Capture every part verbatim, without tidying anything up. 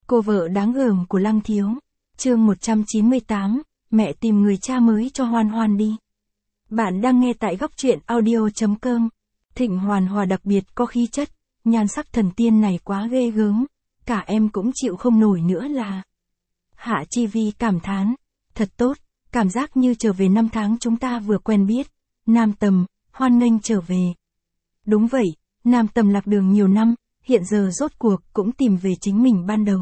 Cô vợ đáng gờm của Lăng Thiếu. Chương một trăm chín mươi tám, mẹ tìm người cha mới cho Hoan Hoan đi. Bạn đang nghe tại góc truyện audio chấm com. Thịnh Hoàn Hòa đặc biệt có khí chất, nhan sắc thần tiên này quá ghê gớm, cả em cũng chịu không nổi nữa là. Hạ Chi Vi cảm thán, thật tốt, cảm giác như trở về năm tháng chúng ta vừa quen biết. Nam Tầm, hoan nghênh trở về. Đúng vậy, Nam Tầm lạc đường nhiều năm, hiện giờ rốt cuộc cũng tìm về chính mình ban đầu.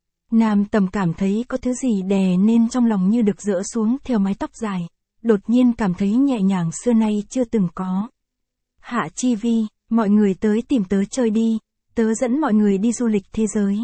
Nam Tầm cảm thấy có thứ gì đè nên trong lòng như được dỡ xuống theo mái tóc dài, đột nhiên cảm thấy nhẹ nhàng xưa nay chưa từng có. Hạ Chi Vi, mọi người tới tìm tớ chơi đi, tớ dẫn mọi người đi du lịch thế giới.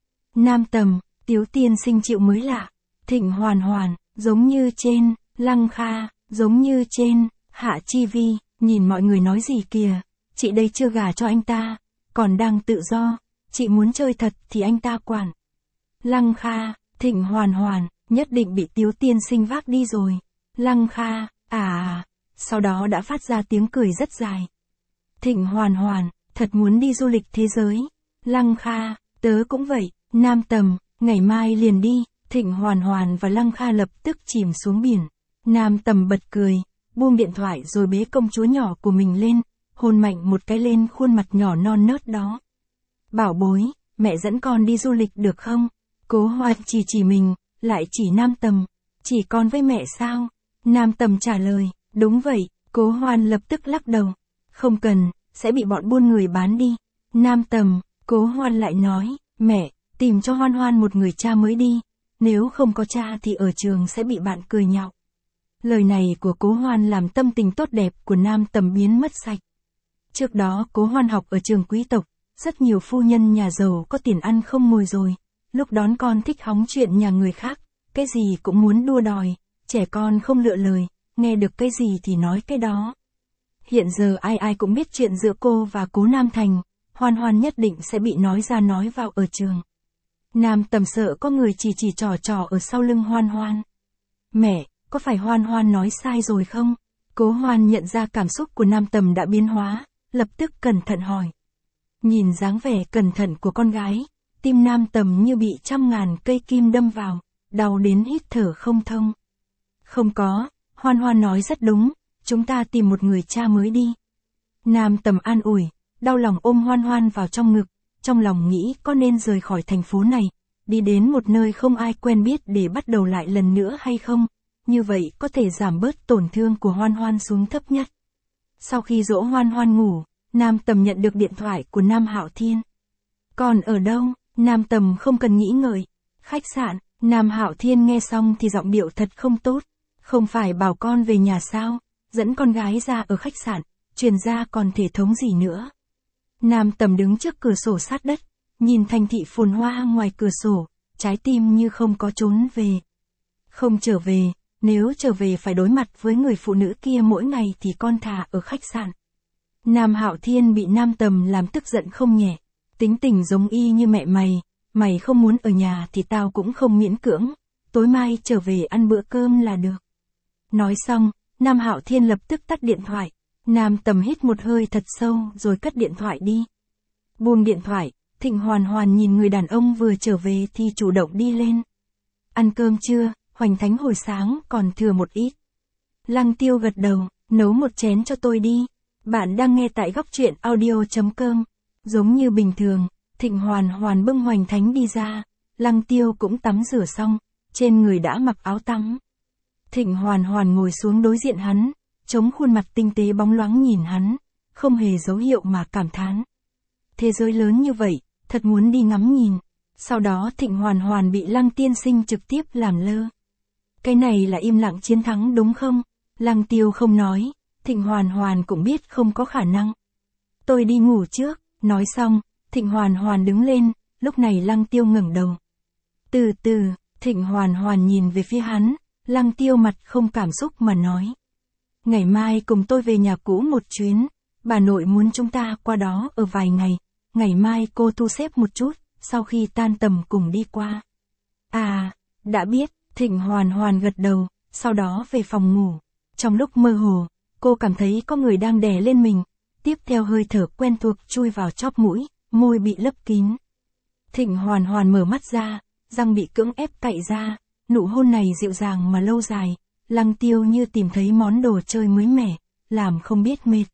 Nam Tầm, Tiếu tiên sinh chịu mới lạ. Thịnh Hoàn Hoàn, giống như trên. Lăng Kha, giống như trên. Hạ Chi Vi, nhìn mọi người nói gì kìa, chị đây chưa gả cho anh ta, còn đang tự do, chị muốn chơi thật thì anh ta quản. Lăng Kha, Thịnh Hoàn Hoàn, nhất định bị Tiếu tiên sinh vác đi rồi. Lăng Kha, à à, sau đó đã phát ra tiếng cười rất dài. Thịnh Hoàn Hoàn, thật muốn đi du lịch thế giới. Lăng Kha, tớ cũng vậy. Nam Tầm, ngày mai liền đi. Thịnh Hoàn Hoàn và Lăng Kha lập tức chìm xuống biển. Nam Tầm bật cười, buông điện thoại rồi bế công chúa nhỏ của mình lên, hôn mạnh một cái lên khuôn mặt nhỏ non nớt đó. Bảo bối, mẹ dẫn con đi du lịch được không? Cố Hoan chỉ chỉ mình, lại chỉ Nam Tầm. Chỉ con với mẹ sao? Nam Tầm trả lời, đúng vậy. Cố Hoan lập tức lắc đầu. Không cần, sẽ bị bọn buôn người bán đi. Nam Tầm, Cố Hoan lại nói, mẹ, tìm cho Hoan Hoan một người cha mới đi. Nếu không có cha thì ở trường sẽ bị bạn cười nhạo. Lời này của Cố Hoan làm tâm tình tốt đẹp của Nam Tầm biến mất sạch. Trước đó Cố Hoan học ở trường quý tộc, rất nhiều phu nhân nhà giàu có tiền ăn không ngồi rồi. Lúc đón con thích hóng chuyện nhà người khác, cái gì cũng muốn đua đòi, trẻ con không lựa lời, nghe được cái gì thì nói cái đó. Hiện giờ ai ai cũng biết chuyện giữa cô và Cố Nam Thành, Hoan Hoan nhất định sẽ bị nói ra nói vào ở trường. Nam Tầm sợ có người chỉ chỉ trò trò ở sau lưng Hoan Hoan. Mẹ, có phải Hoan Hoan nói sai rồi không? Cố Hoan nhận ra cảm xúc của Nam Tầm đã biến hóa, lập tức cẩn thận hỏi. Nhìn dáng vẻ cẩn thận của con gái, tim Nam Tầm như bị trăm ngàn cây kim đâm vào, đau đến hít thở không thông. Không có, Hoan Hoan nói rất đúng, chúng ta tìm một người cha mới đi. Nam Tầm an ủi, đau lòng ôm Hoan Hoan vào trong ngực, trong lòng nghĩ có nên rời khỏi thành phố này, đi đến một nơi không ai quen biết để bắt đầu lại lần nữa hay không, như vậy có thể giảm bớt tổn thương của Hoan Hoan xuống thấp nhất. Sau khi dỗ Hoan Hoan ngủ, Nam Tầm nhận được điện thoại của Nam Hạo Thiên. Còn ở đâu? Nam Tầm không cần nghĩ ngợi. Khách sạn. Nam Hạo Thiên nghe xong thì giọng điệu thật không tốt. Không phải bảo con về nhà sao? Dẫn con gái ra ở khách sạn, truyền ra còn thể thống gì nữa. Nam Tầm đứng trước cửa sổ sát đất, nhìn thành thị phồn hoa ngoài cửa sổ, trái tim như không có trốn về. Không trở về, nếu trở về phải đối mặt với người phụ nữ kia mỗi ngày thì con thà ở khách sạn. Nam Hạo Thiên bị Nam Tầm làm tức giận không nhẹ, tính tình giống y như mẹ mày, mày không muốn ở nhà thì tao cũng không miễn cưỡng, tối mai trở về ăn bữa cơm là được. Nói xong, Nam Hạo Thiên lập tức tắt điện thoại. Nam Tầm hít một hơi thật sâu rồi cất điện thoại đi. Buông điện thoại, Thịnh Hoàn Hoàn nhìn người đàn ông vừa trở về thì chủ động đi lên. Ăn cơm chưa? Hoành thánh hồi sáng còn thừa một ít. Lăng Tiêu gật đầu, nấu một chén cho tôi đi. Bạn đang nghe tại góc truyện audio chấm com. Giống như bình thường, Thịnh Hoàn Hoàn bưng Hoành thánh đi ra. Lăng Tiêu cũng tắm rửa xong, trên người đã mặc áo tắm. Thịnh Hoàn Hoàn ngồi xuống đối diện hắn, chống khuôn mặt tinh tế bóng loáng nhìn hắn, không hề dấu hiệu mà cảm thán. Thế giới lớn như vậy, thật muốn đi ngắm nhìn. Sau đó Thịnh Hoàn Hoàn bị Lăng tiên sinh trực tiếp làm lơ. Cái này là im lặng chiến thắng đúng không? Lăng Tiêu không nói, Thịnh Hoàn Hoàn cũng biết không có khả năng. Tôi đi ngủ trước, nói xong, Thịnh Hoàn Hoàn đứng lên, lúc này Lăng Tiêu ngẩng đầu. Từ từ, Thịnh Hoàn Hoàn nhìn về phía hắn, Lăng Tiêu mặt không cảm xúc mà nói. Ngày mai cùng tôi về nhà cũ một chuyến, bà nội muốn chúng ta qua đó ở vài ngày, ngày mai cô thu xếp một chút, sau khi tan tầm cùng đi qua. À, đã biết, Thịnh Hoàn Hoàn gật đầu, sau đó về phòng ngủ. Trong lúc mơ hồ, cô cảm thấy có người đang đè lên mình, tiếp theo hơi thở quen thuộc chui vào chóp mũi, môi bị lấp kín. Thịnh Hoàn Hoàn mở mắt ra, răng bị cưỡng ép cạy ra, nụ hôn này dịu dàng mà lâu dài, Lăng Tiêu như tìm thấy món đồ chơi mới mẻ, làm không biết mệt.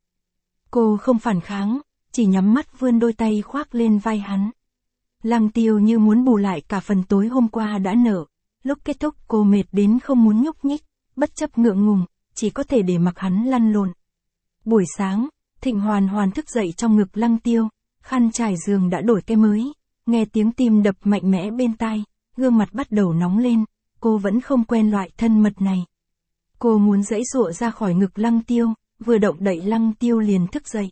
Cô không phản kháng, chỉ nhắm mắt vươn đôi tay khoác lên vai hắn. Lăng Tiêu như muốn bù lại cả phần tối hôm qua đã nợ, lúc kết thúc cô mệt đến không muốn nhúc nhích, bất chấp ngượng ngùng, chỉ có thể để mặc hắn lăn lộn. Buổi sáng, Thịnh Hoàn Hoàn thức dậy trong ngực Lăng Tiêu, khăn trải giường đã đổi cái mới, nghe tiếng tim đập mạnh mẽ bên tai, gương mặt bắt đầu nóng lên, cô vẫn không quen loại thân mật này. Cô muốn giãy giụa ra khỏi ngực Lăng Tiêu, vừa động đậy Lăng Tiêu liền thức dậy.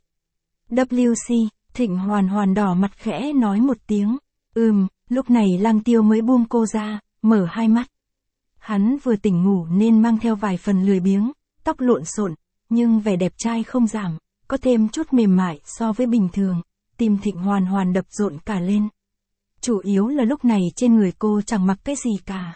vê xê, Thịnh Hoàn Hoàn đỏ mặt khẽ nói một tiếng, ừm, lúc này Lăng Tiêu mới buông cô ra, mở hai mắt. Hắn vừa tỉnh ngủ nên mang theo vài phần lười biếng, tóc lộn xộn, nhưng vẻ đẹp trai không giảm, có thêm chút mềm mại so với bình thường, tim Thịnh Hoàn Hoàn đập rộn cả lên. Chủ yếu là lúc này trên người cô chẳng mặc cái gì cả.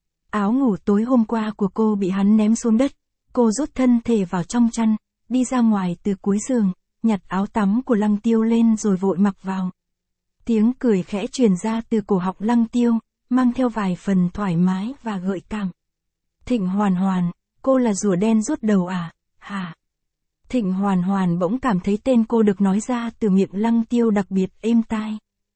Áo ngủ tối hôm qua của cô bị hắn ném xuống đất, cô rút thân thể vào trong chăn, đi ra ngoài từ cuối giường, nhặt áo tắm của Lăng Tiêu lên rồi vội mặc vào. Tiếng cười khẽ truyền ra từ cổ họng Lăng Tiêu, mang theo vài phần thoải mái và gợi cảm. Thịnh Hoàn Hoàn, cô là rùa đen rút đầu à, hả? Thịnh Hoàn Hoàn bỗng cảm thấy tên cô được nói ra từ miệng Lăng Tiêu đặc biệt êm tai.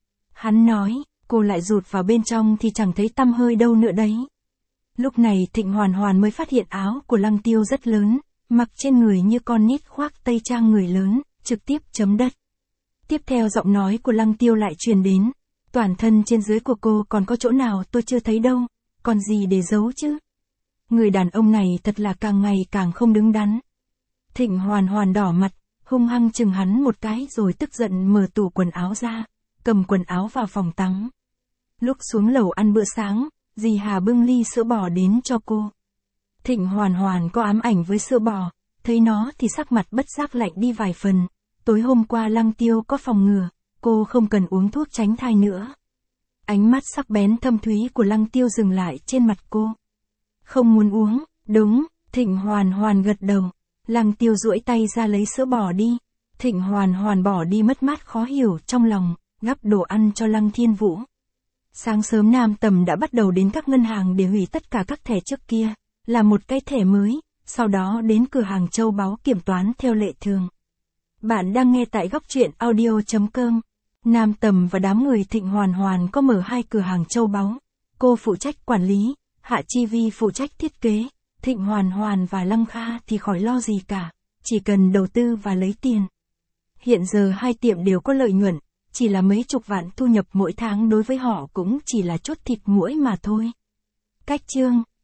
Hắn nói, cô lại rụt vào bên trong thì chẳng thấy tăm hơi đâu nữa đấy. Lúc này Thịnh Hoàn Hoàn mới phát hiện áo của Lăng Tiêu rất lớn, mặc trên người như con nít khoác tây trang người lớn, trực tiếp chấm đất. Tiếp theo giọng nói của Lăng Tiêu lại truyền đến, toàn thân trên dưới của cô còn có chỗ nào tôi chưa thấy đâu, còn gì để giấu chứ. Người đàn ông này thật là càng ngày càng không đứng đắn. Thịnh Hoàn Hoàn đỏ mặt, hung hăng chừng hắn một cái rồi tức giận mở tủ quần áo ra, cầm quần áo vào phòng tắm. Lúc xuống lầu ăn bữa sáng, dì Hà bưng ly sữa bò đến cho cô. Thịnh Hoàn Hoàn có ám ảnh với sữa bò, thấy nó thì sắc mặt bất giác lạnh đi vài phần. Tối hôm qua Lăng Tiêu có phòng ngừa, cô không cần uống thuốc tránh thai nữa. Ánh mắt sắc bén thâm thúy của Lăng Tiêu dừng lại trên mặt cô. Không muốn uống, đúng, Thịnh Hoàn Hoàn gật đầu. Lăng Tiêu duỗi tay ra lấy sữa bò đi. Thịnh Hoàn Hoàn bỏ đi mất mát khó hiểu trong lòng, gắp đồ ăn cho Lăng Thiên Vũ. Sáng sớm Nam Tầm đã bắt đầu đến các ngân hàng để hủy tất cả các thẻ trước kia, làm một cái thẻ mới, sau đó đến cửa hàng châu báu kiểm toán theo lệ thường. Bạn đang nghe tại góc truyện audio chấm com. Nam Tầm và đám người Thịnh Hoàn Hoàn có mở hai cửa hàng châu báu. Cô phụ trách quản lý, Hạ Chi Vi phụ trách thiết kế, Thịnh Hoàn Hoàn và Lăng Kha thì khỏi lo gì cả, chỉ cần đầu tư và lấy tiền. Hiện giờ hai tiệm đều có lợi nhuận, chỉ là mấy chục vạn thu nhập mỗi tháng đối với họ cũng chỉ là chút thịt muỗi mà thôi. Cách chương